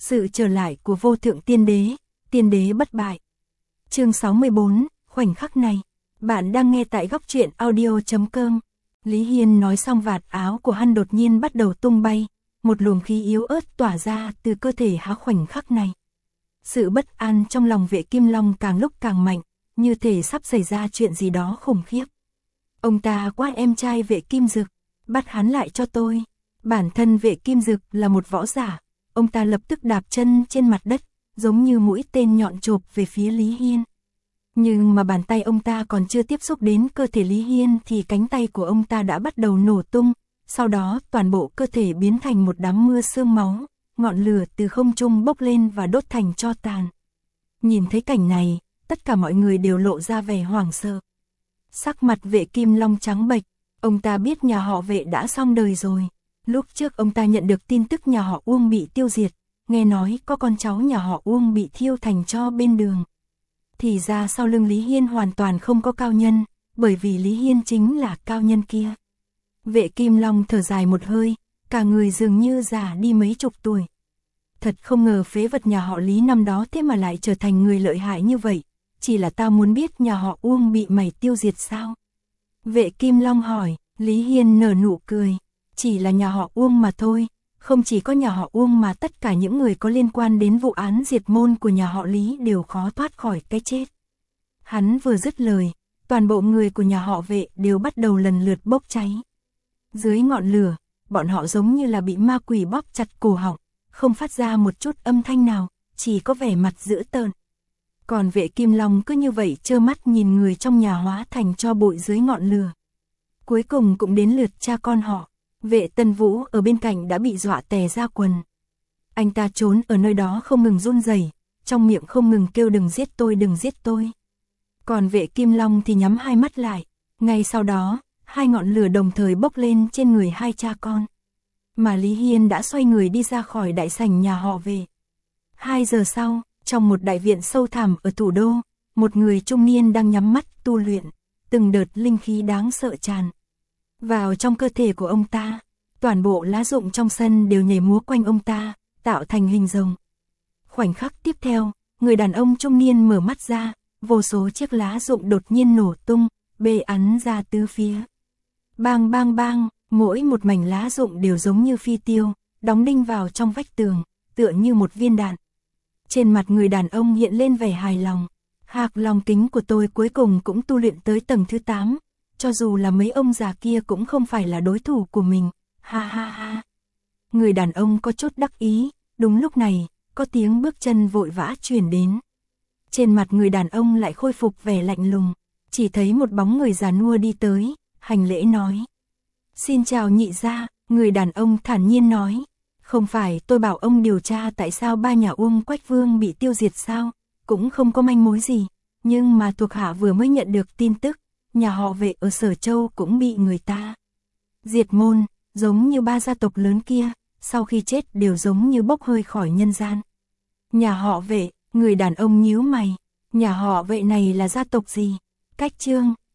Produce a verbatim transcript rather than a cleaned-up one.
Sự trở lại của vô thượng tiên đế, tiên đế bất bại. Chương sáu mươi bốn, khoảnh khắc này. Bạn đang nghe tại góc truyện audio chấm com. Lý Hiên nói xong vạt áo của hắn đột nhiên bắt đầu tung bay, một luồng khí yếu ớt tỏa ra từ cơ thể hắn khoảnh khắc này. Sự bất an trong lòng Vệ Kim Long càng lúc càng mạnh, như thể sắp xảy ra chuyện gì đó khủng khiếp. Ông ta quát em trai Vệ Kim Dực, bắt hắn lại cho tôi. Bản thân Vệ Kim Dực là một võ giả, ông ta lập tức đạp chân trên mặt đất, giống như mũi tên nhọn chộp về phía Lý Hiên. Nhưng mà bàn tay ông ta còn chưa tiếp xúc đến cơ thể Lý Hiên thì cánh tay của ông ta đã bắt đầu nổ tung, sau đó toàn bộ cơ thể biến thành một đám mưa sương máu, ngọn lửa từ không trung bốc lên và đốt thành tro tàn. Nhìn thấy cảnh này, tất cả mọi người đều lộ ra vẻ hoảng sợ. Sắc mặt Vệ Kim Long trắng bệch, ông ta biết nhà họ Vệ đã xong đời rồi. Lúc trước ông ta nhận được tin tức nhà họ Uông bị tiêu diệt, nghe nói có con cháu nhà họ Uông bị thiêu thành tro bên đường. Thì ra sau lưng Lý Hiên hoàn toàn không có cao nhân, bởi vì Lý Hiên chính là cao nhân kia. Vệ Kim Long thở dài một hơi, cả người dường như già đi mấy chục tuổi. Thật không ngờ phế vật nhà họ Lý năm đó thế mà lại trở thành người lợi hại như vậy, chỉ là tao muốn biết nhà họ Uông bị mày tiêu diệt sao? Vệ Kim Long hỏi. Lý Hiên nở nụ cười, chỉ là nhà họ Uông mà thôi, không chỉ có nhà họ Uông mà tất cả những người có liên quan đến vụ án diệt môn của nhà họ Lý đều khó thoát khỏi cái chết. Hắn vừa dứt lời, toàn bộ người của nhà họ Vệ đều bắt đầu lần lượt bốc cháy. Dưới ngọn lửa, bọn họ giống như là bị ma quỷ bóp chặt cổ họng, không phát ra một chút âm thanh nào, chỉ có vẻ mặt dữ tợn. Còn Vệ Kim Long cứ như vậy trơ mắt nhìn người trong nhà hóa thành tro bụi dưới ngọn lửa. Cuối cùng cũng đến lượt cha con họ. Vệ Tân Vũ ở bên cạnh đã bị dọa tè ra quần. Anh ta trốn ở nơi đó không ngừng run rẩy, trong miệng không ngừng kêu đừng giết tôi, đừng giết tôi. Còn Vệ Kim Long thì nhắm hai mắt lại. Ngay sau đó, hai ngọn lửa đồng thời bốc lên trên người hai cha con. Mà Lý Hiên đã xoay người đi ra khỏi đại sảnh nhà họ Vệ. Hai giờ sau, trong một đại viện sâu thẳm ở thủ đô, một người trung niên đang nhắm mắt tu luyện, từng đợt linh khí đáng sợ tràn vào trong cơ thể của ông ta. Toàn bộ lá rụng trong sân đều nhảy múa quanh ông ta, tạo thành hình rồng. Khoảnh khắc tiếp theo, người đàn ông trung niên mở mắt ra, vô số chiếc lá rụng đột nhiên nổ tung, bê ắn ra tứ phía. Bang bang bang, mỗi một mảnh lá rụng đều giống như phi tiêu, đóng đinh vào trong vách tường, tựa như một viên đạn. Trên mặt người đàn ông hiện lên vẻ hài lòng. Hạc Long kính của tôi cuối cùng cũng tu luyện tới tầng thứ tám, cho dù là mấy ông già kia cũng không phải là đối thủ của mình, ha ha ha. Người đàn ông có chút đắc ý, đúng lúc này, có tiếng bước chân vội vã truyền đến. Trên mặt người đàn ông lại khôi phục vẻ lạnh lùng, chỉ thấy một bóng người già nua đi tới, hành lễ nói. Xin chào nhị gia, người đàn ông thản nhiên nói. Không phải tôi bảo ông điều tra tại sao ba nhà Uông Quách Vương bị tiêu diệt sao, cũng không có manh mối gì, nhưng mà thuộc hạ vừa mới nhận được tin tức, nhà họ Vệ ở Sở Châu cũng bị người ta diệt môn, giống như ba gia tộc lớn kia, sau khi chết đều giống như bốc hơi khỏi nhân gian. Nhà họ Vệ, người đàn ông nhíu mày, nhà họ Vệ này là gia tộc gì? Cách Trương,